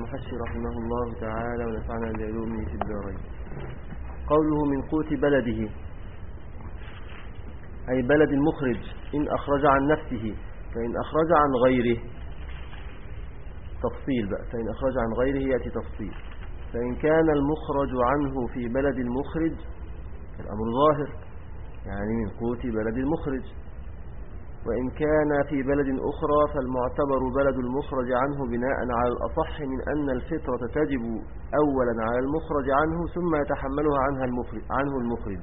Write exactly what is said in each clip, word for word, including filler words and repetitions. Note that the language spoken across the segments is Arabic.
المحشي رحمه الله تعالى ونفعنا بعلومه في الدارين. قوله من قوت بلده أي بلد المخرج إن أخرج عن نفسه، فإن أخرج عن غيره تفصيل بقى، فإن أخرج عن غيره يأتي تفصيل. فإن كان المخرج عنه في بلد المخرج الأمر ظاهر، يعني من قوت بلد المخرج. وإن كان في بلد أخرى فالمعتبر بلد المخرج عنه بناء على الأصح من أن الفطرة تجب أولا على المخرج عنه ثم يتحملها عنها المخرج عنه المخرج.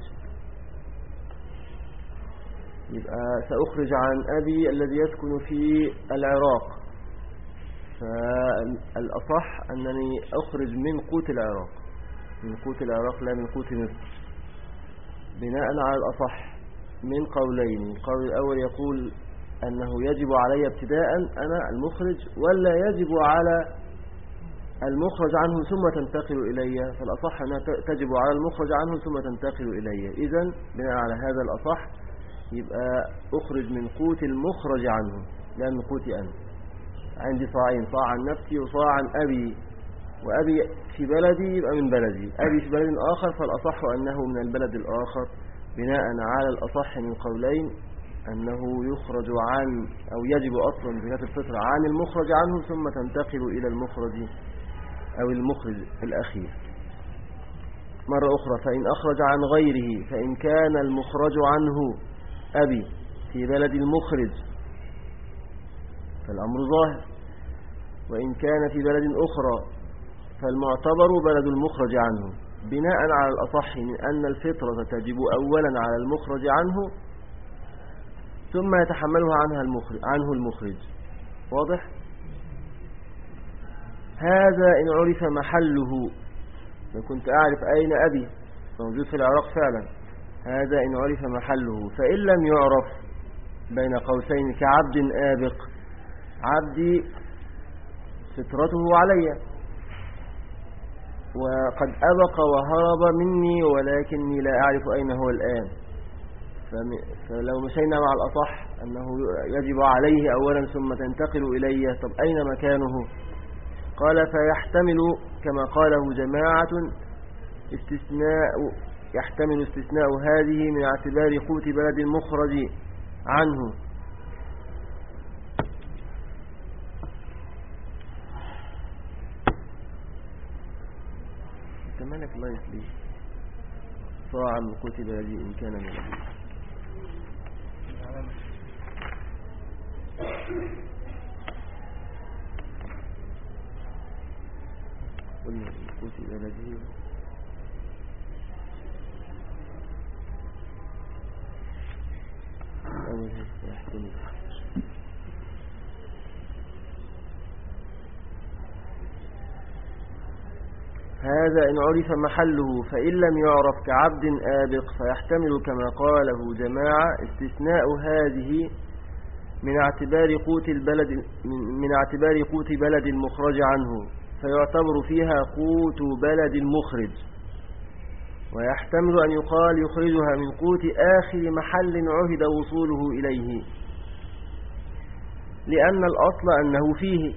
يبقى سأخرج عن أبي الذي يسكن في العراق، فالأصح أنني أخرج من قوت العراق، من قوت العراق لا من قوت مصر، بناء على الأصح من قولين. القول الأول يقول أنه يجب علي ابتداء أنا المخرج، ولا يجب على المخرج عنه ثم تنتقل إلي، فالأصح أنها تجب على المخرج عنه ثم تنتقل إلي. إذن بناء على هذا الأصح يبقى أخرج من قوت المخرج عنه لا من قوتي أنا. عندي صاعين، صاع عن نفسي وصاع عن أبي، وأبي في بلدي يبقى من بلدي، أبي في بلد آخر فالأصح أنه من البلد الآخر بناء على الأصح من قولين، أنه يخرج عن أو يجب أصلا زكاة الفطر عن المخرج عنه ثم تنتقل إلى المخرج أو المخرج الأخير. مرة أخرى، فإن أخرج عن غيره، فإن كان المخرج عنه أبي في بلد المخرج فالأمر ظاهر، وإن كان في بلد أخرى فالمعتبر بلد المخرج عنه بناء على الأصح من أن الفطرة تجب أولا على المخرج عنه ثم يتحملها عنها المخرج عنه المخرج. واضح؟ هذا إن عرف محله، لو كنت أعرف أين أبي موجود في العراق فعلا، هذا إن عرف محله. فإن لم يعرف بين قوسين كعبد آبق، عبدي فطرته علي وقد أبق وهرب مني ولكني لا أعرف أين هو الآن، فلو مشينا مع الأصح أنه يجب عليه أولا ثم تنتقل إليه، طب أين مكانه؟ قال فيحتمل كما قاله جماعة استثناء، يحتمل استثناء هذه من اعتبار قوت بلد المخرج عنه. مالك الله يسليه، صاع من قوت بلدي إن كان من أبي. قلنا من قوت بلدي أول هذا يحتمل. هذا إن عرف محله، فإن لم يعرف كعبد آبق فيحتمل كما قاله جماعة استثناء هذه من اعتبار قوت البلد من اعتبار قوت بلد المخرج عنه، فيعتبر فيها قوت بلد المخرج. ويحتمل أن يقال يخرجها من قوت آخر محل عهد وصوله إليه، لأن الأصل أنه فيه.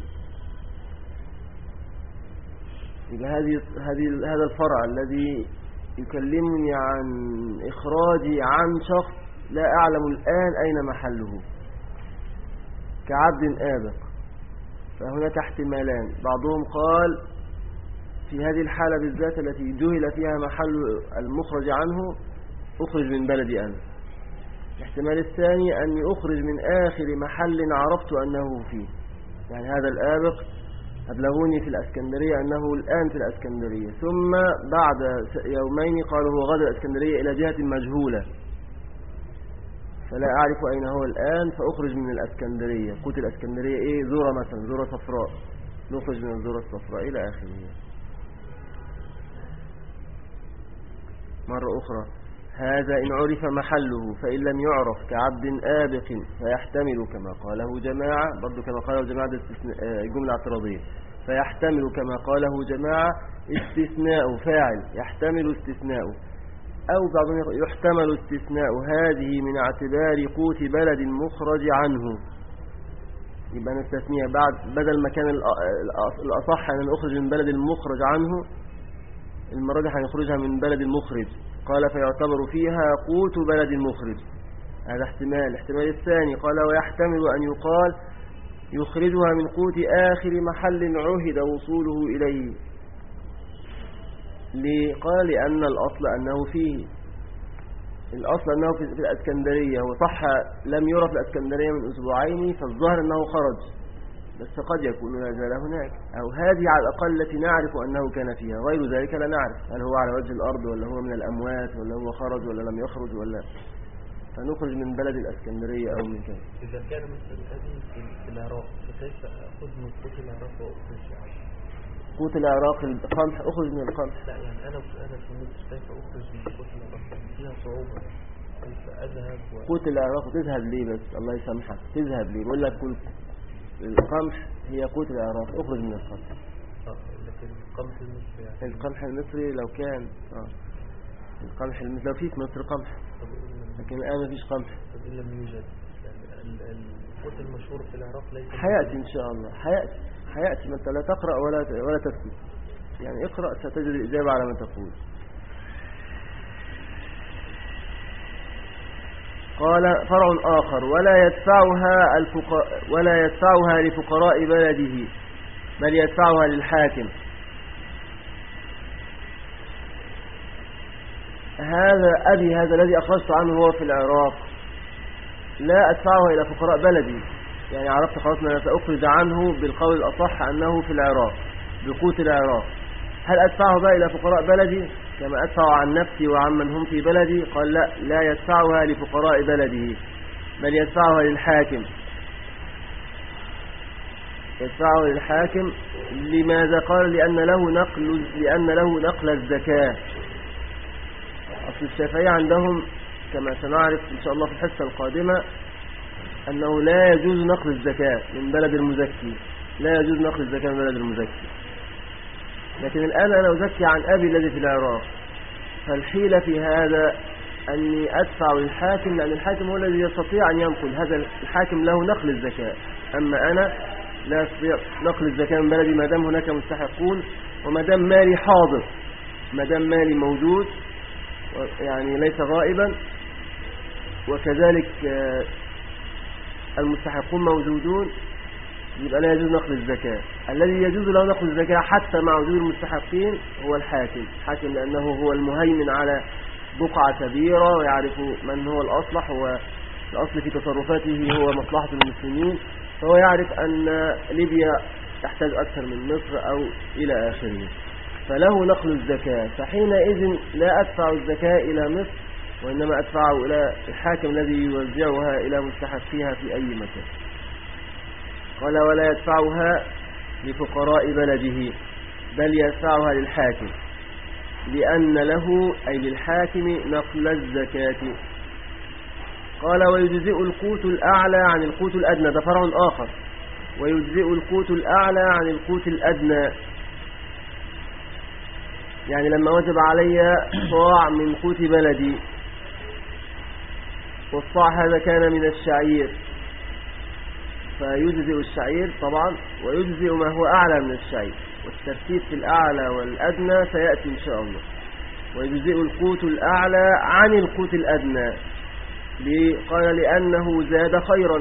يبقى هذه هذه هذا الفرع الذي يكلمني عن إخراجي عن شخص لا أعلم الآن أين محله كعبد آبق، فهناك احتمالان. بعضهم قال في هذه الحالة بالذات التي جهل فيها محل المخرج عنه أخرج من بلدي أنا. الاحتمال الثاني أني أخرج من آخر محل عرفت أنه فيه، يعني هذا الآبق أبلغوني في الأسكندرية أنه الآن في الأسكندرية، ثم بعد يومين قالوا هو غادر الأسكندرية إلى جهة مجهولة، فلا أعرف أين هو الآن، فأخرج من الأسكندرية. قلت الأسكندرية إيه؟ ذرة مثلا، ذرة صفراء، نخرج من الذرة الصفراء إلى آخره. مرة أخرى، هذا إن عرف محله، فإن لم يعرف كعبد آبق فيحتمل كما قاله جماعة، برضو كما قاله جماعة جملة اعتراضية، فيحتمل كما قاله جماعة استثناء فاعل، يحتمل استثناء، أو بعضهم يحتمل استثناء هذه من اعتبار قوت بلد المخرج عنه. يبقى نستثنيها بعد بدل ما كان الأصح أن نخرج من بلد المخرج عنه، المرة دي هنخرجها من بلد المخرج. قال فيعتبر فيها قوت بلد المخرج. هذا احتمال. الاحتمال الثاني قال ويحتمل أن يقال يخرجها من قوت آخر محل عهد وصوله إليه. ليه؟ قال لأن الأصل أنه فيه، الأصل أنه في الأسكندرية، وصح لم يرى في الأسكندرية من أسبوعين، فالظاهر أنه خرج، بس قد يكون لا زال هناك، أو هذه على الأقل التي نعرف أنه كان فيها، غير ذلك لا نعرف هل هو على وجه الأرض ولا هو من الأموات ولا هو خرج ولا لم يخرج، ولا فنخرج من بلد الأسكندرية أو من كذا. إذا كان مثل هذه في العراق فكيف أخذ من قوت العراق وأخرج عنه؟ قوت العراق القمح، أخرج من القمح. لا يعني أنا أنا في مصر كيف أخرج من قوت العراق؟ فيها صعوبة. كيف أذهب و... قوت العراق تذهب ليه بس؟ الله يسامحك، تذهب ليه؟ بقول لك كل القمح هي قوت العراق، أخرج من القمح. آه لكن القمح المصري يعني القمح المصري لو كان آه القمح المصري لو في في مصر قمح، لكن الآن ما فيش قمح. طب إن لم يوجد يعني القوت المشهور في العراق ليس. حياتي إن شاء الله، حياتي حياتي ما أنت لا تقرأ ولا ولا تكتب، يعني اقرأ ستجد الإجابة على ما تقول. قال فرع آخر ولا يدفعها الفقراء ولا يدفعها لفقراء بلده بل يدفعها للحاكم. هذا أبي هذا الذي أخرجت عنه هو في العراق، لا أدفعها إلى فقراء بلدي، يعني عرفت خلاص أنا سأخرج عنه بالقول الأصح أنه في العراق بقوت العراق. هل أدفعه بقى إلى فقراء بلدي كما أدفع عن نفسي وعن من هم في بلدي؟ قال لا، لا يدفعها لفقراء بلده بل يدفعها للحاكم. يدفعه للحاكم. لماذا؟ قال لأن له نقل لأن له نقل الزكاة. أصل الشافعية عندهم كما سنعرف إن شاء الله في الحصة القادمة أنه لا يجوز نقل الزكاة من بلد المزكي، لا يجوز نقل الزكاة من بلد المزكي. لكن الآن أنا أزكي عن أبي الذي في العراق، فالحيلة في هذا أني أدفع للحاكم، لأن الحاكم هو الذي يستطيع أن ينقل، هذا الحاكم له نقل الزكاة، أما أنا لا أستطيع نقل الزكاة من بلدي ما دام هناك مستحقون، وما دام مالي حاضر، ما دام مالي موجود يعني ليس غائبا، وكذلك المستحقون موجودون، يبقى لا يجوز نقل الزكاة. الذي يجوز له نقل الزكاة حتى مع وجود المستحقين هو الحاكم، الحاكم لأنه هو المهيمن على بقعة كبيرة ويعرف من هو الأصلح، والأصل في تصرفاته هو مصلحة المسلمين، فهو يعرف أن ليبيا تحتاج أكثر من مصر أو إلى آخره، فله نقل الزكاة. فحينئذ لا أدفع الزكاة إلى مصر، وإنما أدفعه إلى الحاكم الذي يوزعها إلى مستحقيها في أي مكان. قال ولا يدفعها لفقراء بلده بل يدفعها للحاكم لأن له أي للحاكم نقل الزكاة. قال ويجزئ القوت الأعلى عن القوت الأدنى، ده فرع آخر، ويجزئ القوت الأعلى عن القوت الأدنى، يعني لما وجب علي صاع من قوت بلدي، والصاع هذا كان من الشعير، فيجزئ الشعير طبعا، ويجزئ ما هو أعلى من الشعير، والترتيب في الأعلى والأدنى سيأتي إن شاء الله. ويجزئ القوت الأعلى عن القوت الأدنى، قال لأنه زاد خيرا،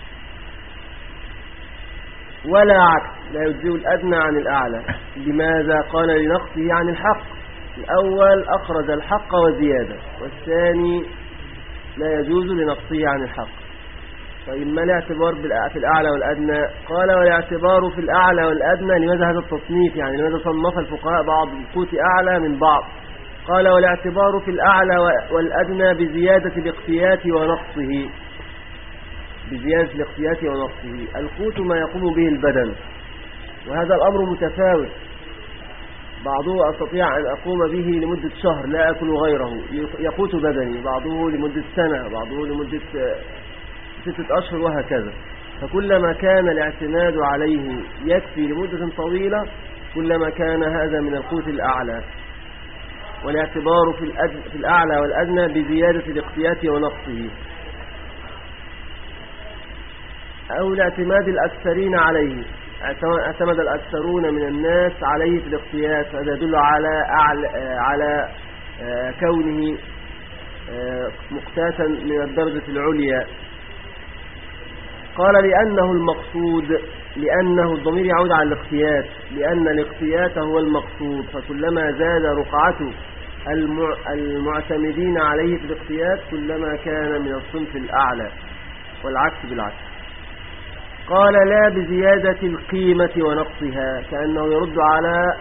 ولا عكس، لا يجزئ الأدنى عن الأعلى. لماذا؟ قال لنقصه عن الحق، الأول أخرج الحق وزيادة، والثاني لا يجوز لنقصه عن الحق. طيب ما الاعتبار في الأعلى والأدنى؟ قال والاعتبار في الأعلى والأدنى، لماذا هذا التصنيف؟ يعني لماذا صنف الفقهاء بعض القوت أعلى من بعض؟ قال والاعتبار في الأعلى والأدنى بزيادة الاقتيات ونقصه، بزيادة الاقتيات ونقصه. القوت ما يقوم به البدن، وهذا الأمر متفاوت، بعضه أستطيع أن أقوم به لمدة شهر لا أكل غيره يقوت بدني، بعضه لمدة سنة، بعضه لمدة ستة أشهر، وهكذا. فكلما كان الاعتماد عليه يكفي لمدة طويلة كلما كان هذا من القوت الأعلى. والاعتبار في, في الأعلى والأدنى بزيادة الاقتيات ونقصه. أو لاعتماد الأكثرين عليه، اعتمد الأكثرون من الناس عليه في الاقتياس، هذا يدل على أعلى على كونه مقتاسا من الدرجة العليا. قال لأنه المقصود، لأنه الضمير يعود على الاقتياس، لأن الاقتياس هو المقصود، فكلما زاد رقعته المعتمدين عليه في الاقتياس كلما كان من الصنف الأعلى، والعكس بالعكس. قال لا بزيادة القيمة ونقصها، كأنه يرد على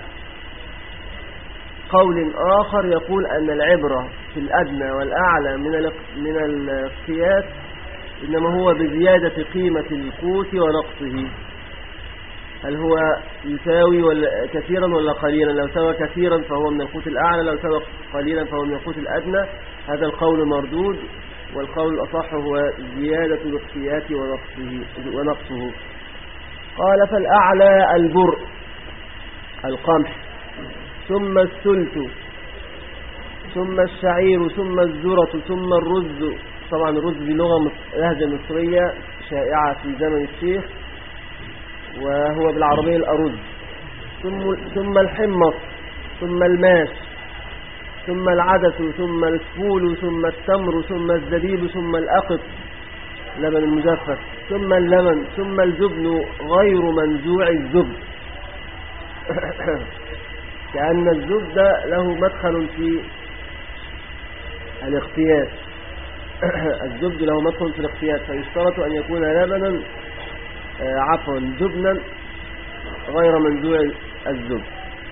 قول آخر يقول أن العبرة في الأدنى والأعلى من من القياس إنما هو بزيادة قيمة القوت ونقصه، هل هو يساوي ولا كثيرا ولا قليلا؟ لو سوى كثيرا فهو من القوت الأعلى، لو سوى قليلا فهو من القوت الأدنى. هذا القول مردود، والقول الأصح هو زيادة الاقتياس ونقصه ونقصه. قال فالأعلى البر القمح، ثم السلت، ثم الشعير، ثم الذرة، ثم الرز. طبعا الرز دي لغة لهجة مصرية شائعة في زمن الشيخ، وهو بالعربية الأرز. ثم, ثم الحمص، ثم الماس، ثم العدس، ثم الفول، ثم التمر، ثم الزبيب، ثم الأقط لبن المجفف، ثم اللبن، ثم الجبن غير منزوع الزبد. كأن الزبد له مدخل في الاقتياس، الزبد له مدخل في الاقتياس، فيشترط أن يكون لبنا عفوا جبنا غير منزوع الزبد.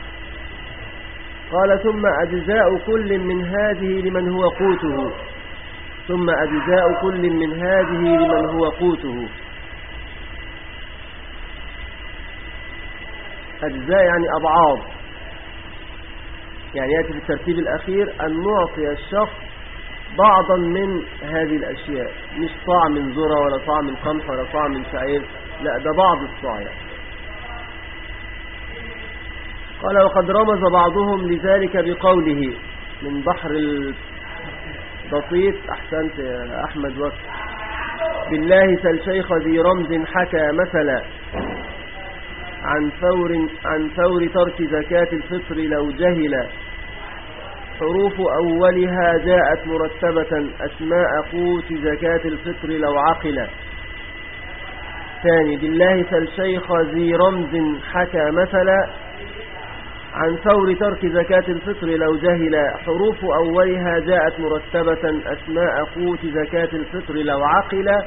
قال ثم أجزاء كل من هذه لمن هو قوته، ثم أجزاء كل من هذه لمن هو قوته. أجزاء يعني أبعاض، يعني يأتي في الترتيب الأخير أن نعطي الشخص بعضا من هذه الأشياء، مش صاع من ذرة ولا صاع من قمح ولا صاع من شعير، لا ده بعض الصاع يعني. قال وقد رمز بعضهم لذلك بقوله من بحر البسيط، أحسنت يا أحمد وقت، بالله سل شيخ ذي رمز حكى مثلا عن فور, عن فور ترك زكاة الفطر لو جهل، حروف أولها جاءت مرتبة أسماء قوت زكاة الفطر لو عقل. ثاني بالله سل شيخ ذي رمز حكى مثلا عن فور ترك زكاة الفطر لو جهل، حروف أولها جاءت مرتبة أسماء قوت زكاة الفطر لو عقل.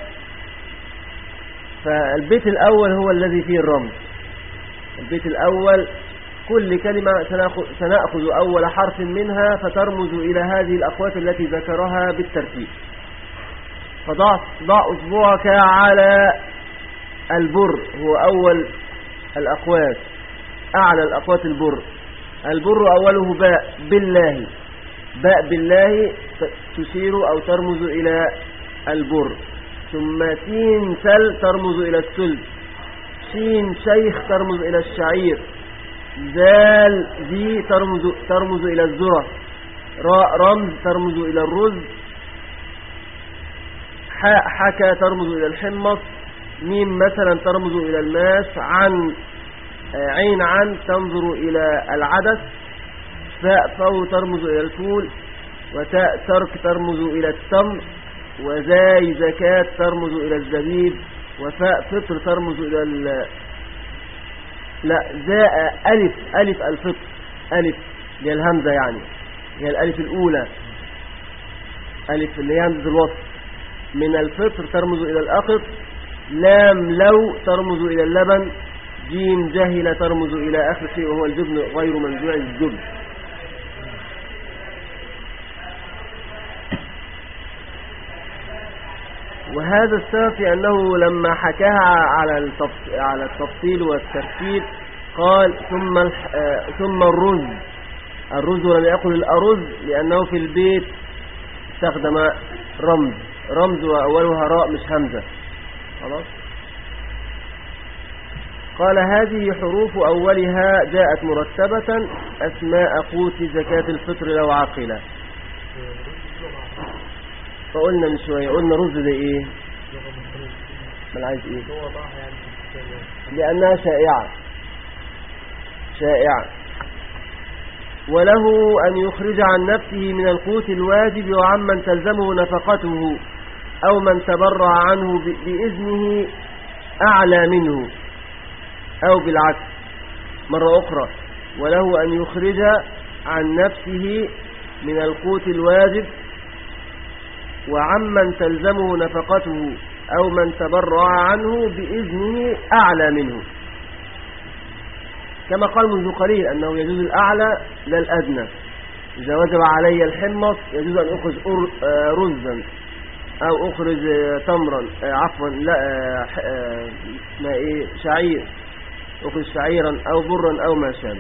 فالبيت الأول هو الذي فيه الرمز، البيت الأول كل كلمة سنأخذ أول حرف منها فترمز إلى هذه الأقوات التي ذكرها بالترتيب. فضع ضع أصبعك على البر، هو أول الأقوات، أعلى الأقوات البر. البر أوله باء بالله، باء بالله تشير أو ترمز إلى البر. ثم سين سل ترمز إلى السلس، شين شيخ ترمز إلى الشعير، زال ذي ترمز, ترمز إلى الذرة، راء رمز ترمز إلى الرز، حاء حكى ترمز إلى الحمص، ميم مثلا ترمز إلى الماس، عن عين عن تنظر إلى العدس، فاء فو ترمز إلى الفول، وتاء ترك ترمز إلى التمر، وزاي زكاة ترمز إلى الزبيب، وفاء فطر ترمز إلى ال... لا زاء ألف ألف الفطر، ألف هي الهمزة يعني هي الألف الأولى، ألف اللي هي همزة الوصف، من الفطر ترمز إلى الأقط، لام لو ترمز إلى اللبن، جيم جهل ترمز إلى آخر شيء وهو الجبن غير منزوع الجبن. وهذا السبب في أنه لما حكاها على على التفصيل والترتيب قال ثم ثم الرز، الرز ولم يقل الأرز لأنه في البيت استخدم رمز، رمز وأولها راء مش همزة. خلاص. قال هذه حروف أولها جاءت مرتبة أسماء قوت زكاة الفطر لو عاقلة. فقلنا من شوية قلنا رز ده إيه؟ من عايز إيه؟ هو ضعها يعني في الكتاب. لأنها شائعة شائعة وله أن يخرج عن نفسه من القوت الواجب وعمن تلزمه نفقته أو من تبرع عنه بإذنه أعلى منه أو بالعكس. مرة أخرى، وله أن يخرج عن نفسه من القوت الواجب وعمن تلزمه نفقته أو من تبرع عنه بإذنه أعلى منه، كما قال منذ قليل أنه يجوز الأعلى لا الأدنى. إذا وجب علي الحمص يجوز أن أخرج رزا أو أخرج تمرا، عفوا لا ما إيه شعير، أخرج شعيرا أو برا أو ما شابه.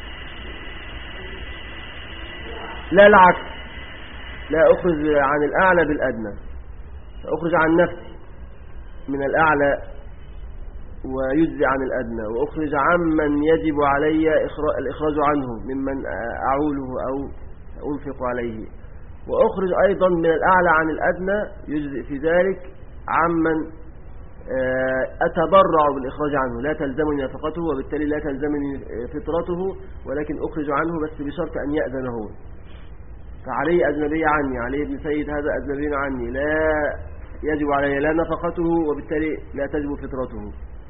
لا العكس، لا أخرج عن الأعلى بالأدنى، فأخرج عن نفسي من الأعلى ويجزي عن الأدنى، وأخرج عمن يجب علي الإخراج عنه ممن أعوله أو أنفق عليه، وأخرج أيضا من الأعلى عن الأدنى يجزئ في ذلك عمن أتبرع بالإخراج عنه لا تلزمني نفقته وبالتالي لا تلزمني فطرته، ولكن أخرج عنه بس بشرط أن يأذن هو. فعلي أجنبي عني، علي ابن سيد هذا أجنبي عني، لا يجب علي لا نفقته وبالتالي لا تجب فطرته،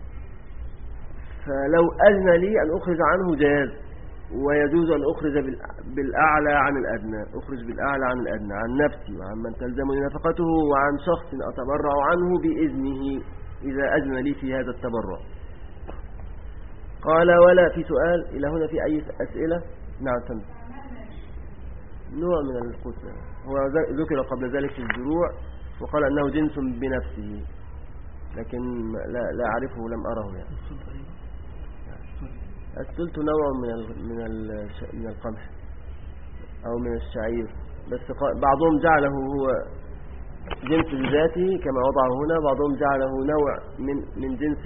فلو أذن لي أن أخرج عنه جاز، ويجوز أن أخرج بالأعلى عن الأدنى، أخرج بالأعلى عن الأدنى عن نفسي وعن من تلزمني نفقته وعن شخص أتبرع عنه بإذنه إذا أذن لي في هذا التبرع. قال ولا في سؤال إلى هنا في أي أسئلة؟ نعم سمع. نوع من القتل هو ذكر قبل ذلك في الزروع وقال أنه جنس بنفسه، لكن لا, لا أعرفه لم أره يعني. السلت نوع من من من القمح أو من الشعير، بس بعضهم جعله هو جنس ذاته كما وضعه هنا، بعضهم جعله نوع من من جنس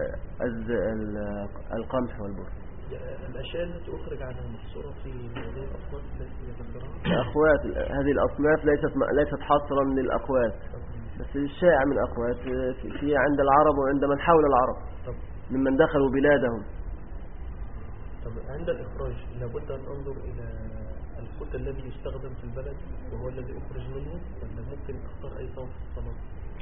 القمح والبر. الأشياء التي أخرج عنها محصورة في هذه الأصناف التي ذكرها. الأخوات هذه الأصناف ليست ليست حصرا للأخوات، بس الشائع من الأخوات في عند العرب وعند من حول العرب ممن دخلوا بلادهم. طب عند الإخراج لابد أن أنظر إلى القوت الذي يستخدم في البلد وهو الذي أخرج منه، ولا ممكن أختار أي صنف في الصنف؟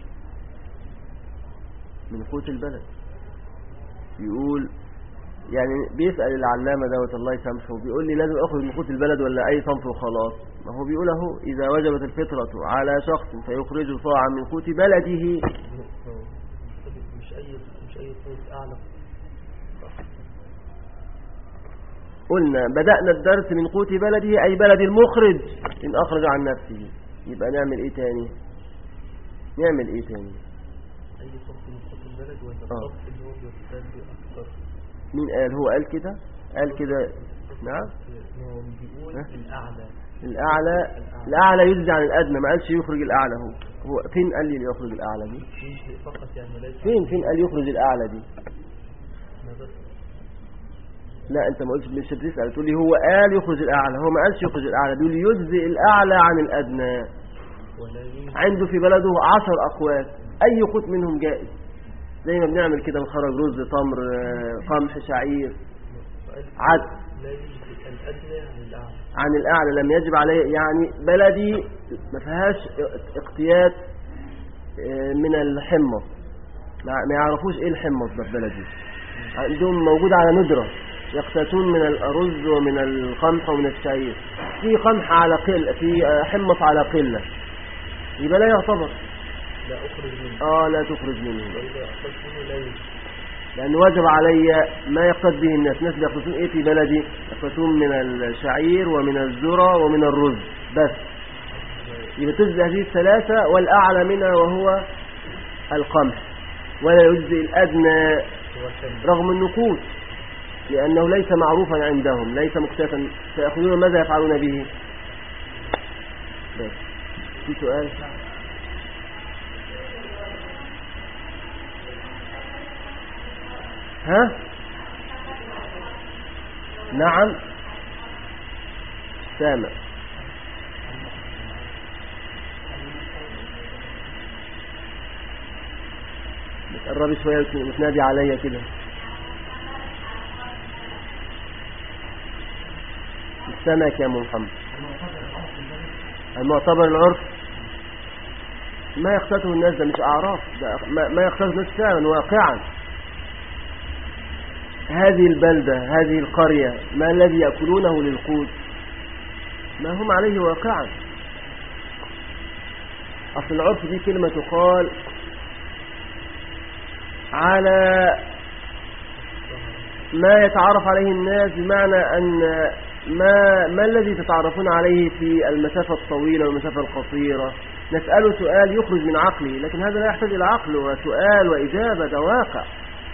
من قوت البلد يقول يعني، بيسأل العلامة دوت الله يسامحه بيقول لي لازم أخرج من قوت البلد ولا أي صنف وخلاص؟ ما هو بيقول اهو إذا وجبت الفطرة على شخص فيخرج صاعا من قوت بلده. مش أي مش أي قوت أعلى. قلنا بدأنا الدرس من قوت بلده أي بلد المخرج إن أخرج عن نفسه، يبقى نعمل إيه تاني؟ نعمل إيه تاني؟ أي صنف من قوت البلد ولا الصنف اللي هو بيرتد أكثر؟ مين قال؟ هو قال كده؟ قال كده نعم؟ هو بيقول الأعلى. الأعلى الأعلى يجزي عن الأدنى، ما قالش يخرج الأعلى. هو هو فين قال لي يخرج الأعلى دي؟ فقط يعني ليس فين فين قال يخرج الأعلى دي؟ لا أنت ما قلتش، مش بتسأل تقول لي هو قال يخرج الأعلى، هو ما قالش يخرج الأعلى، بيقول يجزي الأعلى عن الأدنى. عنده في بلده عشر أقوات أي قوت منهم جائز، زي ما بنعمل كده نخرج رز تمر قمح شعير عدس. عن الأعلى لم يجب عليه، يعني بلدي ما فيهاش اقتيات من الحمص، ما يعرفوش ايه الحمص ده في بلدي، عندهم موجود على ندرة يقتاتون من الأرز ومن القمح ومن الشعير، في قمح على قلة، في حمص على قلة، يبقى لا يعتبر. لا أخرج منه. آه لا تخرج منه، وإذا أخرج منه لا يجب، لأن واجب علي ما يقتد به الناس. الناس بيقتاتون إيه في بلدي؟ يقتاتون من الشعير ومن الذرة ومن الرز بس، يبقى تجزي هذه الثلاثة والأعلى منها وهو القمح، ولا يجزي الأدنى رغم النقود لأنه ليس معروفا عندهم، ليس مكتفا، فيأخذون ماذا يفعلون به؟ بس في سؤال؟ ها؟ نعم سامع. تقربي شوية وتنادي عليا كده. السمك يا محمد. المعتبر العرف ما يقتاته الناس، ده مش أعراف، ده ما يقتاته الناس فعلا واقعا. هذه البلدة هذه القرية ما الذي يأكلونه للقوت؟ ما هم عليه واقعا. أصل العرف دي كلمة تقال على ما يتعرف عليه الناس، بمعنى أن ما, ما الذي تتعرفون عليه في المسافة الطويلة والمسافة القصيرة. نسأله سؤال يخرج من عقله، لكن هذا لا يحتاج إلى عقل وسؤال وإجابة، ده واقع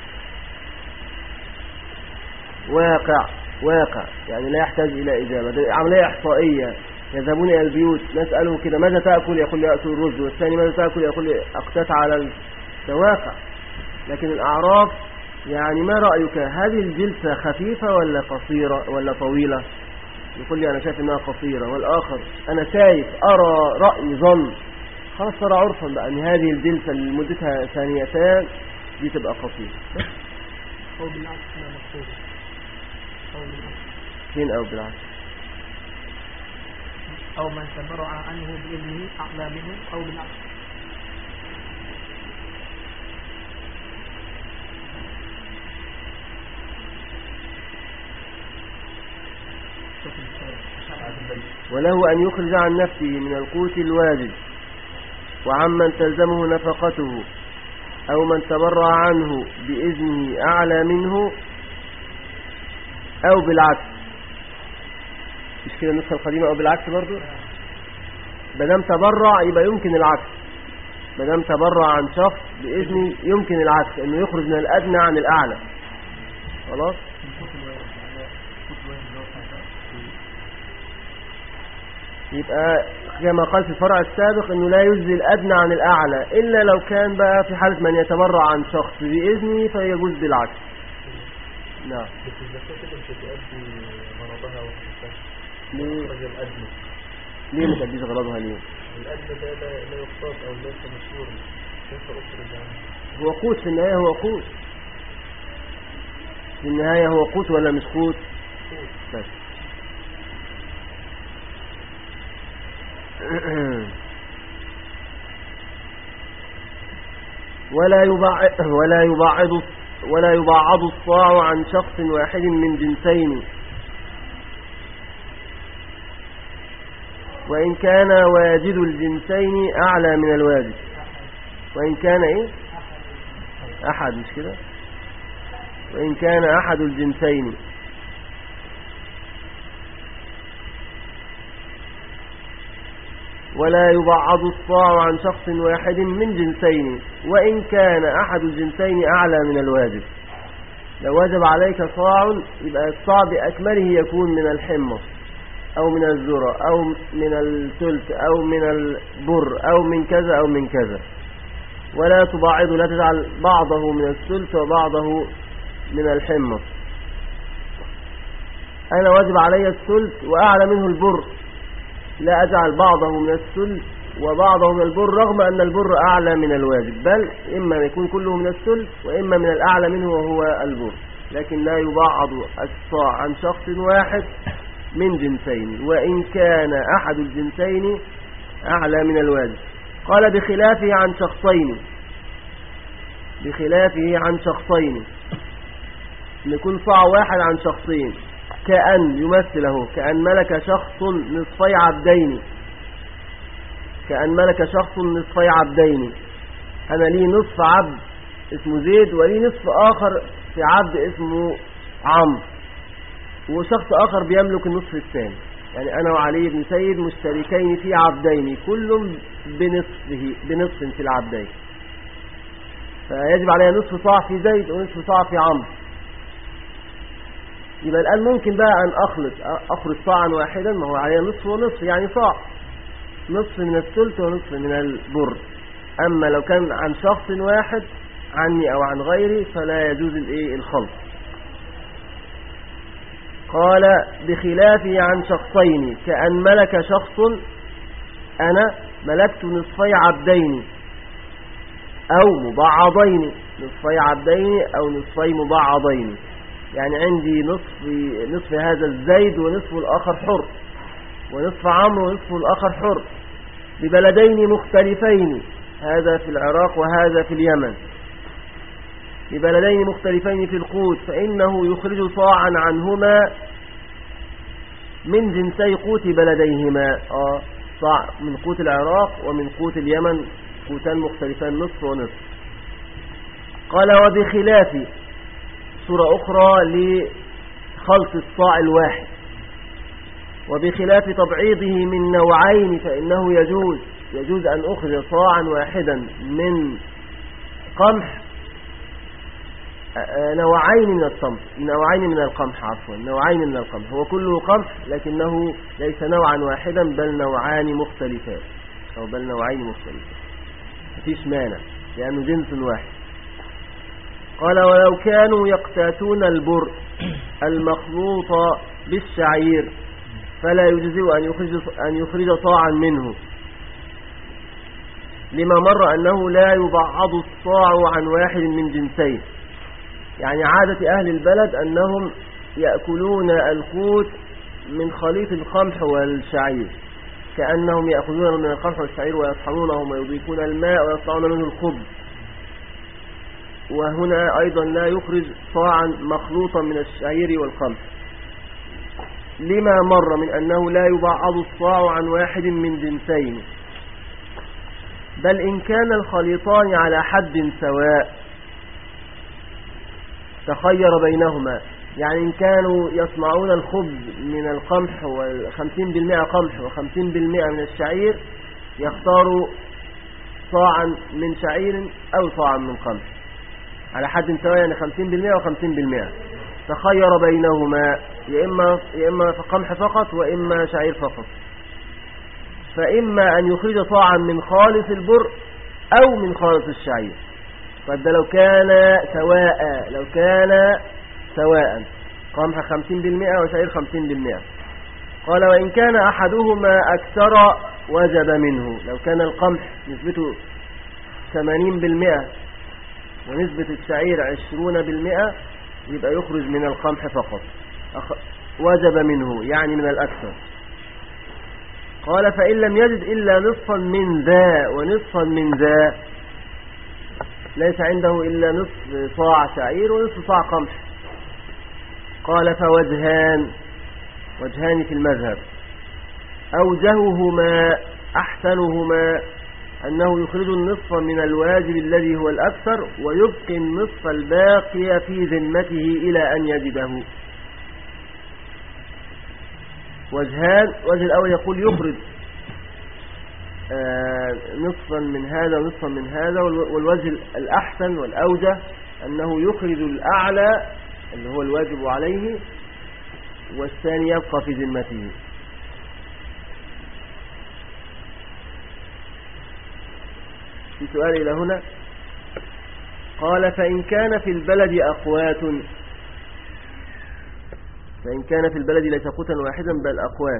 واقع واقع يعني لا يحتاج إلى إجابة. ده عملية إحصائية. يذهبون إلى البيوت نسأله كده ماذا تأكل؟ يقول لي أكل الرز. والثاني ماذا تأكل؟ يقول لي أقتات على الواقع. لكن الأعراف يعني ما رأيك؟ هذه الجلسة خفيفة ولا قصيرة ولا طويلة؟ يقول لي أنا شايف إنها قصيرة، والآخر أنا شايف أرى رأي ظن. خلاص صار عرفا بقى أن هذه الجلسة اللي مدتها ثانيتان دي تبقى قصيرة. أو بالعكس ما مقصود. أو بالعكس. فين أو بالعكس؟ أو من تبرع عنه بإذنه أعلى منه أو بالعكس. وله أن يخرج عن نفسه من القوت الواجب وعمن تلزمه نفقته أو من تبرع عنه بإذنه أعلى منه أو بالعكس. مش كده النسخة القديمة أو بالعكس برضو؟ مادام تبرع يبقى يمكن العكس. مادام تبرع عن شخص بإذنه يمكن العكس، إنه يخرج من الأدنى عن الأعلى. خلاص؟ يبقى كما قال في الفرع السابق انه لا يجزي الادنى عن الاعلى الا لو كان بقى في حالة من يتبرع عن شخص باذنه فيجوز بالعكس. نعم. بس الزكاة كده مش هتؤدي غرضها وحدتها. ليه؟ الأدنى. ليه ما تأديش غرضها ليه؟ الأدنى ده لا لا يقتص او ليس مشهور. كيف أخرج عنه؟ هو قوت في النهاية، هو قوت في النهاية هو قوت ولا مش قوت؟ بس ولا يبعد ولا يبعد ولا يبعض الصاع عن شخص واحد من جنسين وإن كان واجد الجنسين أعلى من الواجد. وإن كان إيه؟ أحد، مش كده؟ وإن كان أحد الجنسين ولا يبعض الصاع عن شخص واحد من جنسين وإن كان أحد الجنسين أعلى من الواجب. لو وجب عليك صاع يبقى الصاع بأكمله يكون من الحمص أو من الذرة أو من الثلث أو من البر أو من كذا أو من كذا. ولا تبعض، لا تجعل بعضه من الثلث وبعضه من الحمص. أنا واجب علي الثلث وأعلى منه البر، لا أجعل بعضه من الثلث وبعضه من البر رغم أن البر أعلى من الواجب، بل إما يكون كله من الثلث وإما من الأعلى منه وهو البر. لكن لا يبعض الصاع عن شخص واحد من جنسين وإن كان أحد الجنسين أعلى من الواجب. قال بخلافه عن شخصين، بخلافه عن شخصين يكون صاع واحد عن شخصين، كأن يمثله كأن ملك شخص نصفي عبدين، كأن ملك شخص نصفي عبدين. أنا لي نصف عبد اسمه زيد ولي نصف آخر في عبد اسمه عمرو، وشخص آخر بيملك النصف الثاني. يعني أنا وعلي بن سيد مشتركين في عبدين كل بنصفه بنصف في العبدين، فيجب علي نصف صاع في زيد ونصف صاع في عمرو. يبقى الآن ممكن بقى أن أخلط أخرج صاعا واحدا، ما هو عليه نصف ونصف يعني صاع، نصف من الثلث ونصف من البر. أما لو كان عن شخص واحد عني أو عن غيري فلا يجوز الإيه الخلط. قال بخلافه عن شخصين كأن ملك شخص، أنا ملكت نصفي عبدين أو مبعضين، نصفي عبدين أو نصفي مبعضين، يعني عندي نصف نصف هذا الزيد ونصف الآخر حر، ونصف عمرو ونصف الآخر حر، ببلدين مختلفين، هذا في العراق وهذا في اليمن، ببلدين مختلفين في القوت، فإنه يخرج صاعا عنهما من جنسي قوت بلديهما. آه صاع من قوت العراق ومن قوت اليمن، قوتان مختلفان نصف ونصف. قال وبخلاف صورة أخرى لخلط الصاع الواحد، وبخلاف تبعيضه من نوعين، فإنه يجوز يجوز أن أخرج صاعا واحدا من قمح، نوعين من التمر، نوعين من القمح عفوا نوعين من القمح، هو كله قمح لكنه ليس نوعا واحدا بل نوعان مختلفان، أو بل نوعين مختلفان، مفيش مانع لأنه جنس واحد. قال ولو كانوا يقتاتون البر المخلوط بالشعير فلا يجزئ أن يخرج, أن يخرج صاعا منه، لما مر أنه لا يبعض الصاع عن واحد من جنسين، يعني عادة أهل البلد أنهم يأكلون القوت من خليط القمح والشعير، كأنهم يأخذون من القمح والشعير ويطحنونهم ويضيفون الماء ويصنعون منه الخبز، وهنا أيضا لا يخرج صاعا مخلوطا من الشعير والقمح، لما مر من أنه لا يبعض الصاع عن واحد من جنسين، بل إن كان الخليطان على حد سواء تخير بينهما، يعني إن كانوا يصنعون الخبز من القمح وخمسين بالمئة قمح وخمسين بالمئة من الشعير، يختاروا صاعا من شعير أو صاعا من قمح على حد سواء، يعني خمسين بالمئة وخمسين بالمئة، تخير بينهما، يا إما, يا إما قمح فقط وإما شعير فقط، فإما أن يخرج صاعا من خالص البر أو من خالص الشعير، فده لو كان سواء لو كان سواء قمح خمسين بالمئة وشعير خمسين بالمئة. قال وإن كان أحدهما أكثر وجب منه، لو كان القمح نسبته ثمانين بالمئة ونسبة الشعير عشرون بالمئة يبقى يخرج من القمح فقط، وجب منه يعني من الأكثر. قال فإن لم يجد إلا نصفا من ذا ونصفا من ذا، ليس عنده إلا نصف صاع شعير ونصف صاع قمح، قال فوجهان وجهان في المذهب، أوجههما أحسنهما أنه يخرج النصف من الواجب الذي هو الأكثر ويبقي النصف الباقي في ذمته إلى أن يجده. وجهان، وجه الأول يقول يخرج آه نصفا من هذا ونصفا من هذا، والوجه الأحسن والأوجه أنه يخرج الأعلى اللي هو الواجب عليه والثاني يبقى في ذمته. في سؤال إلى هنا. قال فإن كان في البلد أقوات، فإن كان في البلد ليس قوتا واحدا بل أقوات،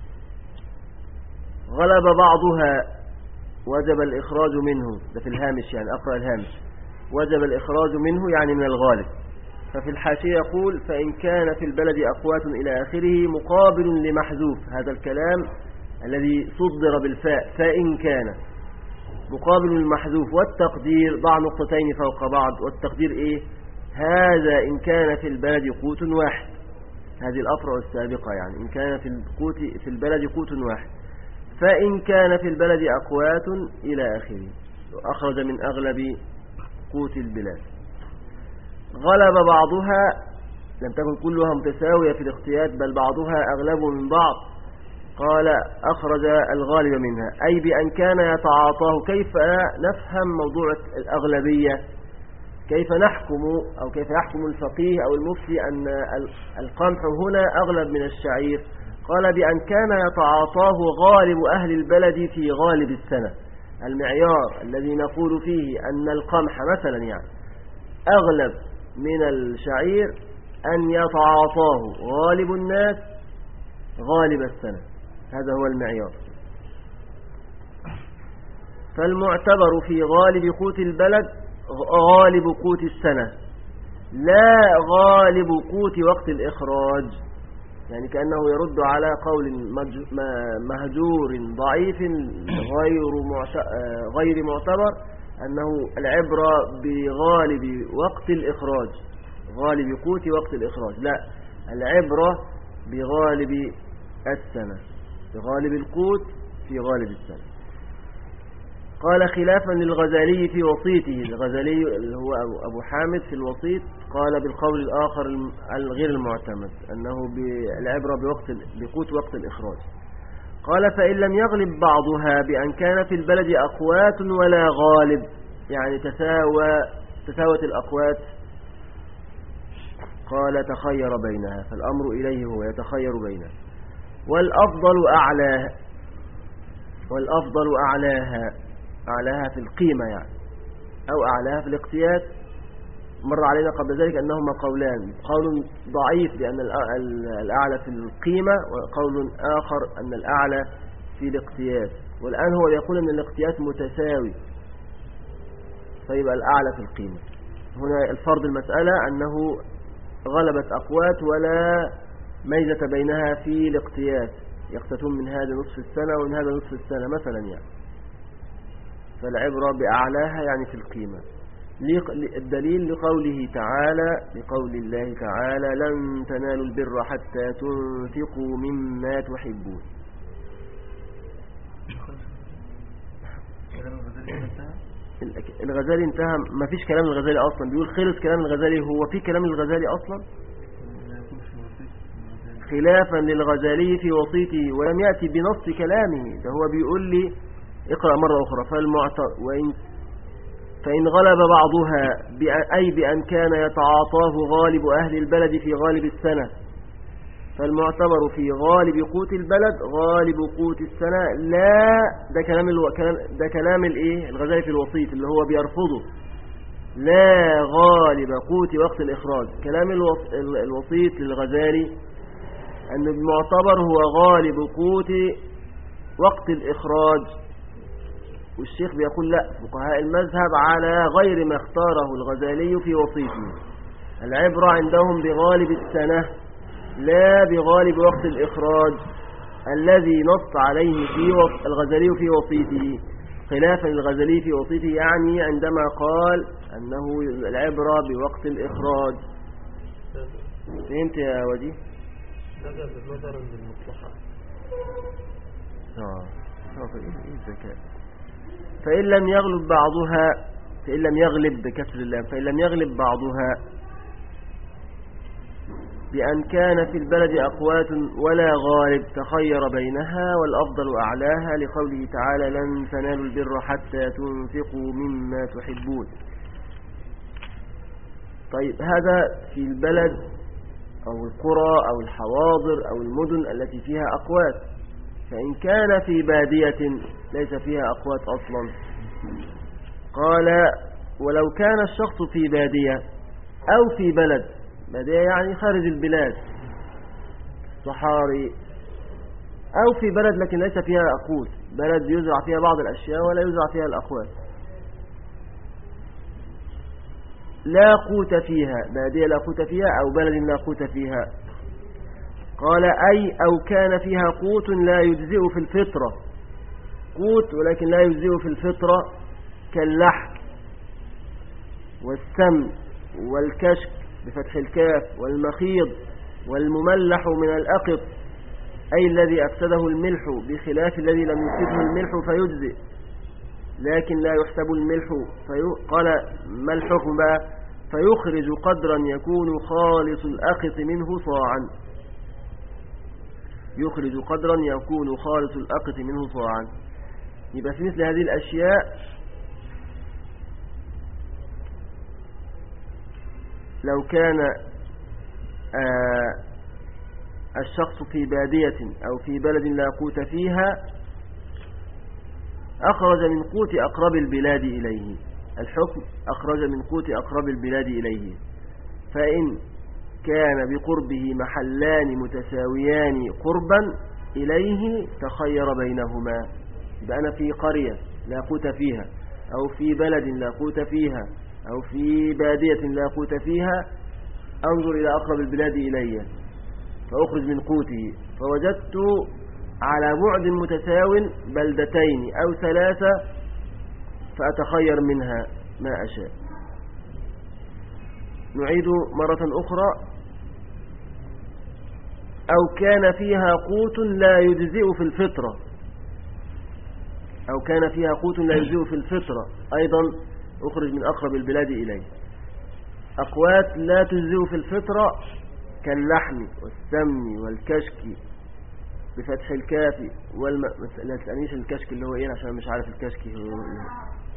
غلب بعضها وجب الإخراج منه، ده في الهامش يعني أقرأ الهامش، وجب الإخراج منه يعني من الغالب. ففي الحاشية يقول فإن كان في البلد أقوات إلى آخره مقابل لمحذوف، هذا الكلام الذي صدر بالفاء، فإن كان مقابل المحذوف، والتقدير ضع نقطتين فوق بعض، والتقدير إيه؟ هذا إن كان في البلد قوت واحد، هذه الأفرع السابقة، يعني إن كان في القوت في البلد قوت واحد، فإن كان في البلد أقوات إلى آخره، أخرج من أغلب قوت البلاد. غلب بعضها، لم تكن كلها متساوية في الاختيار بل بعضها أغلب من بعض، قال أخرج الغالب منها، أي بأن كان يتعاطاه. كيف نفهم موضوع الأغلبية؟ كيف نحكم أو كيف يحكم الفقيه أو المفتي أن القمح هنا أغلب من الشعير؟ قال بأن كان يتعاطاه غالب أهل البلد في غالب السنة. المعيار الذي نقول فيه أن القمح مثلا يعني أغلب من الشعير أن يتعاطاه غالب الناس غالب السنة، هذا هو المعيار. فالمعتبر في غالب قوت البلد غالب قوت السنة لا غالب قوت وقت الإخراج. يعني كأنه يرد على قول مهجور ضعيف غير غير معتبر أنه العبرة بغالب وقت الإخراج غالب قوت وقت الإخراج. لا، العبرة بغالب السنة بغالب القوت في غالب السنة. قال خلافا للغزالي في وسيطه. الغزالي اللي هو أبو حامد في الوسيط قال بالقول الآخر الغير المعتمد أنه بالعبرة بوقت بقوت وقت الإخراج. قال فإن لم يغلب بعضها بأن كان في البلد أقوات ولا غالب، يعني تساوى تساوت الأقوات، قال تخير بينها، فالأمر إليه هو يتخير بينها. والأفضل أعلاها والأفضل أعلاها أعلاها في القيمة يعني، أو أعلاها في الاقتياس. مر علينا قبل ذلك أنهما قولان، قول ضعيف بأن الأعلى في القيمة، وقول آخر أن الأعلى في الاقتياس. والآن هو يقول أن الاقتياس متساوي، فيبقى الأعلى في القيمة. هنا الفرض المسألة أنه غلبت أقوات ولا ميزة بينها في الاقتياس، يقتتون من هذا نصف السنة ومن هذا نصف السنة مثلا يعني، فالعبرة بأعلاها يعني في القيمة. الدليل لقوله تعالى لقول الله تعالى لن تنالوا البر حتى تنفقوا مما تحبون. الغزالي انتهى، ما فيش كلام الغزالي أصلا، بيقول خلص كلام الغزالي. هو في كلام الغزالي أصلا؟ خلافا للغزالي في وسيطه، ولم يأتي بنص كلامه، ده هو بيقول لي اقرأ مرة أخرى. فالمعتبر وإن فإن غلب بعضها أي بأن كان يتعاطاه غالب أهل البلد في غالب السنة، فالمعتبر في غالب قوت البلد غالب قوت السنة. لا، ده كلام الو... ده كلام الايه الغزالي في الوسيط اللي هو بيرفضه. لا غالب قوت وقت الإخراج. كلام الوس... الوسيط للغزالي أن المعتبر هو غالب قوت وقت الإخراج. والشيخ بيقول لا، فقهاء المذهب على غير ما اختاره الغزالي في وسيطه. العبرة عندهم بغالب السنة لا بغالب وقت الإخراج الذي نص عليه في وص... الغزالي في وسيطه، خلافا للغزالي في وسيطه، يعني عندما قال أنه العبرة بوقت الإخراج. فهمت يا وجيه؟ هذا بالنظر للمصلحة. اه ايه الذكاء. فإن لم يغلب بعضها فإن لم يغلب بكسر اللام فإن لم يغلب بعضها بأن كان في البلد أقوات ولا غالب تخير بينها، والأفضل أعلاها لقوله تعالى لن تنالوا البر حتى تنفقوا مما تحبون. طيب هذا في البلد أو القرى أو الحواضر أو المدن التي فيها أقوات. فإن كان في بادية ليس فيها أقوات أصلا، قال ولو كان الشخص في بادية أو في بلد، بادية يعني خارج البلاد صحاري، أو في بلد لكن ليس فيها أقوت، بلد يزرع فيها بعض الأشياء ولا يزرع فيها الأقوات، لا قوت فيها، بادية لا قوت فيها أو بلد لا قوت فيها. قال أي أو كان فيها قوت لا يجزئ في الفطرة، قوت ولكن لا يجزئ في الفطرة كاللحم والسمن والكشك بفتح الكاف والمخيض والمملح من الأقط، أي الذي أفسده الملح بخلاف الذي لم يفسده الملح فيجزئ لكن لا يحسب الملح في... قال ما الحكم بقى؟ فيخرج قدرا يكون خالص الأقط منه صاعا، يخرج قدرا يكون خالص الأقط منه صاعا. يبقى في مثل هذه الأشياء لو كان آه الشخص في بادية أو في بلد لا قوت فيها أخرج من قوت أقرب البلاد إليه، الحكم أخرج من قوت أقرب البلاد إليه. فإن كان بقربه محلان متساويان قربا إليه تخير بينهما. يبقى أنا في قرية لا قوت فيها، أو في بلد لا قوت فيها، أو في بادية لا قوت فيها، أنظر إلى أقرب البلاد إلي فأخرج من قوته، فوجدت على بعد متساو بلدتين أو ثلاثة فأتخير منها ما أشاء. نعيد مرة أخرى: أو كان فيها قوت لا يجزئ في الفطرة، أو كان فيها قوت لا يجزئ في الفطرة أيضا أخرج من أقرب البلاد إليه. أقوات لا تجزئ في الفطرة كاللحم والسمن والكشك بفتح الكاف والم... لا تسألنيش الكشك اللي هو إيه عشان مش عارف الكشك هو إيه.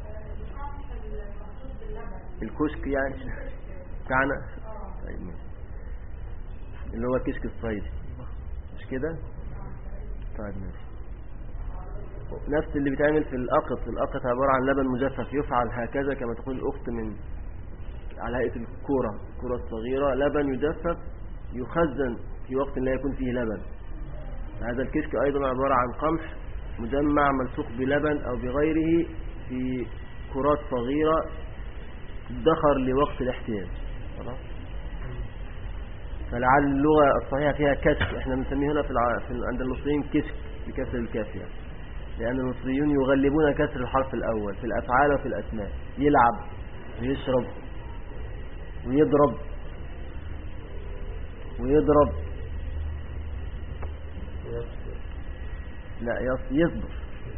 الكشك يعني بتاعنا طيب اللي هو الكشك الصيدي مش كده؟ طيب ماشي. نفس اللي بيتعمل في الأقط. الأقط عبارة عن لبن مجفف يفعل هكذا كما تقول الأخت من على هيئة الكرة الكرة الصغيرة، لبن يجفف يخزن في وقت لا يكون فيه لبن. هذا الكشك أيضا عبارة عن قمح مجمع ملصوق بلبن أو بغيره في كرات صغيرة تدخر لوقت الاحتياج. خلاص. فلعل اللغة الصحيحة فيها كشك، احنا بنسميه هنا في, الع... في عند المصريين كشك بكسر الكافية، لأن المصريون يغلبون كسر الحرف الأول في الأفعال وفي الأسماء. يلعب ويشرب ويضرب ويضرب لا يصبر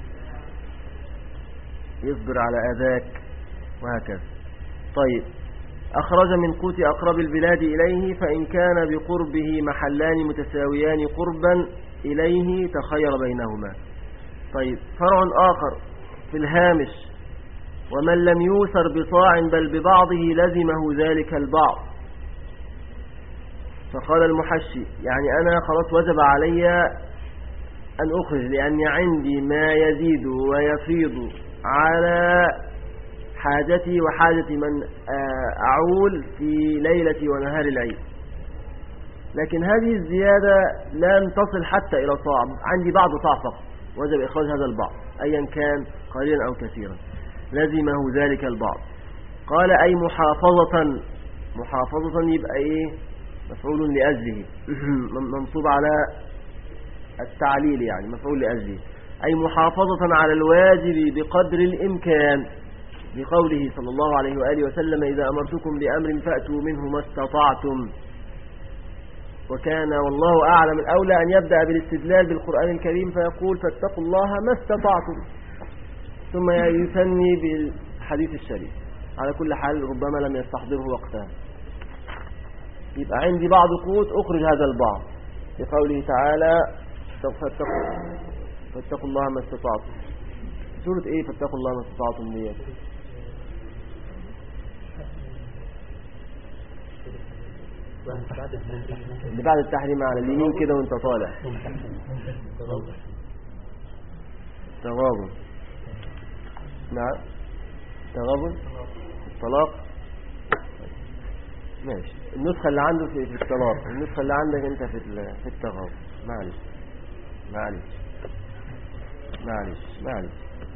يصبر على أذاك وهكذا. طيب، أخرج من قوت أقرب البلاد إليه فإن كان بقربه محلان متساويان قربا إليه تخير بينهما. طيب، فرع آخر في الهامش: ومن لم يوسر بصاع بل ببعضه لزمه ذلك البعض. فقال المحشي: يعني أنا خلاص وجب علي أن أخرج لأن عندي ما يزيد ويفيض على حاجتي وحاجة من أعول في ليلة ونهار العيد، لكن هذه الزيادة لن تصل حتى إلى صاع، عندي بعض صاع فقط، وجب إخراج هذا البعض أيا كان قليلا أو كثيرا، لزمه ذلك البعض. قال: أي محافظة. محافظة يبقى إيه؟ مفعول لأجله منصوب على التعليل، يعني مفعول لأجله. أي محافظة على الواجب بقدر الإمكان، بقوله صلى الله عليه وآله وسلم: إذا أمرتكم بأمر فأتوا منه ما استطعتم. وكان والله أعلم الأولى أن يبدأ بالاستدلال بالقرآن الكريم فيقول: فاتقوا الله ما استطعتم، ثم يثني بالحديث الشريف. على كل حال ربما لم يستحضره وقتها. يبقى عندي بعض قوت أخرج هذا البعض بقوله تعالى: فاتقوا, فاتقوا الله ما استطعتم. سورة ايه فاتقوا الله ما استطعتم دي؟ اللي بعد التحريم على اليمين كده وانت طالع. تغابن. نعم تغابن. الطلاق ماشي. النسخة اللي عنده في الطلاق، النسخة اللي عندك انت في في التغابن. معلش معلش معلش معلش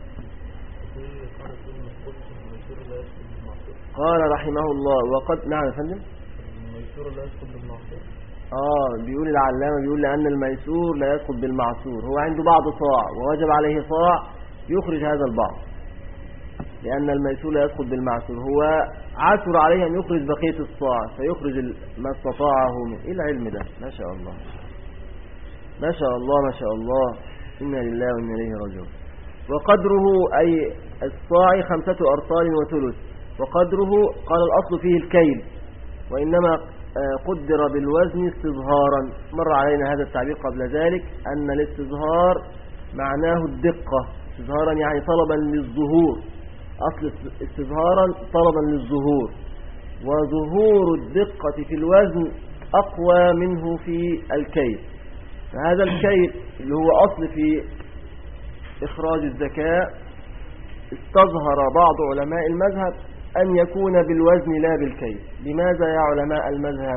قال رحمه الله: وقد نعم يا فندم. الميسور لا يسقط بالمعصور. اه بيقول العلامة، بيقول لأن الميسور لا يسقط بالمعصور. هو عنده بعض صاع ووجب عليه صاع، يخرج هذا البعض لأن الميسور لا يسقط بالمعصور. هو عثر عليه أن يخرج بقية الصاع فيخرج ما استطاعه من. إيه العلم ده؟ ما شاء الله ما شاء الله ما شاء الله. إنا لله وإنا إليه راجعون. وقدره أي الصاع خمسة أرطال وثلث. وقدره قال الأصل فيه الكيل، وإنما قدر بالوزن استظهارا. مر علينا هذا التعبير قبل ذلك، أن الاستظهار معناه الدقة. استظهارا يعني طلبا للظهور، أصل استظهارا طلبا للظهور، وظهور الدقة في الوزن أقوى منه في الكيل. فهذا الكيل اللي هو أصل في إخراج الزكاة استظهر بعض علماء المذهب أن يكون بالوزن لا بالكيل. لماذا يا علماء المذهب؟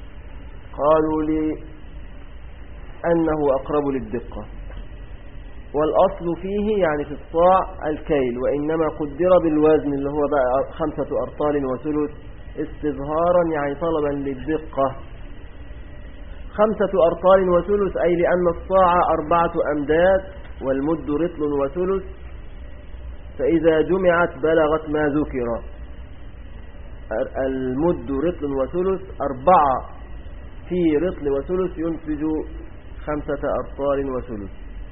قالوا لي أنه أقرب للدقة، والأصل فيه يعني في الصاع الكيل، وإنما قدر بالوزن اللي هو بقى خمسة أرطال وثلث استظهارا يعني طلبا للدقة. خمسة أرطال وثلث أي لأن الصاع أربعة أمداد والمد رطل وثلث، فإذا جمعت بلغت ما ذكر. المد رطل وثلث أربعة في رطل وثلث ينتج خمسة أرطال وثلث.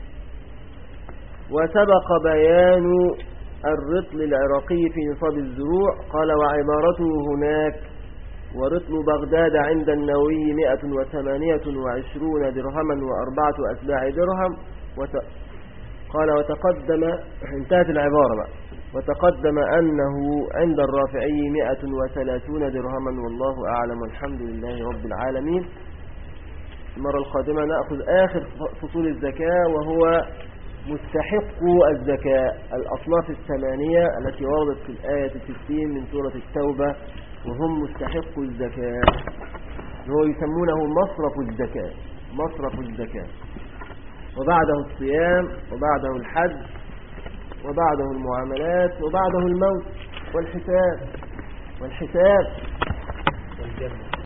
وسبق بيان الرطل العراقي في نصاب الزروع. قال وعبارته هناك ورطل بغداد عند النووي مئة وثمانية وعشرون درهما وأربعة أتباع درهم وت... قال وتقدم انتهت العبارة بقى. وتقدم أنه عند الرافعي مئة وثلاثون درهما والله أعلم والحمد لله رب العالمين. المرة القادمة نأخذ آخر فصول الزكاة وهو مستحق الزكاة، الأصناف الثمانية التي وردت في الآية الستين من سورة التوبة، وهم مستحق الزكاة، هو يسمونه مصرف الزكاة، مصرف الزكاة. وبعده الصيام وبعده الحج وبعده المعاملات وبعده الموت والحساب والحساب والجنة.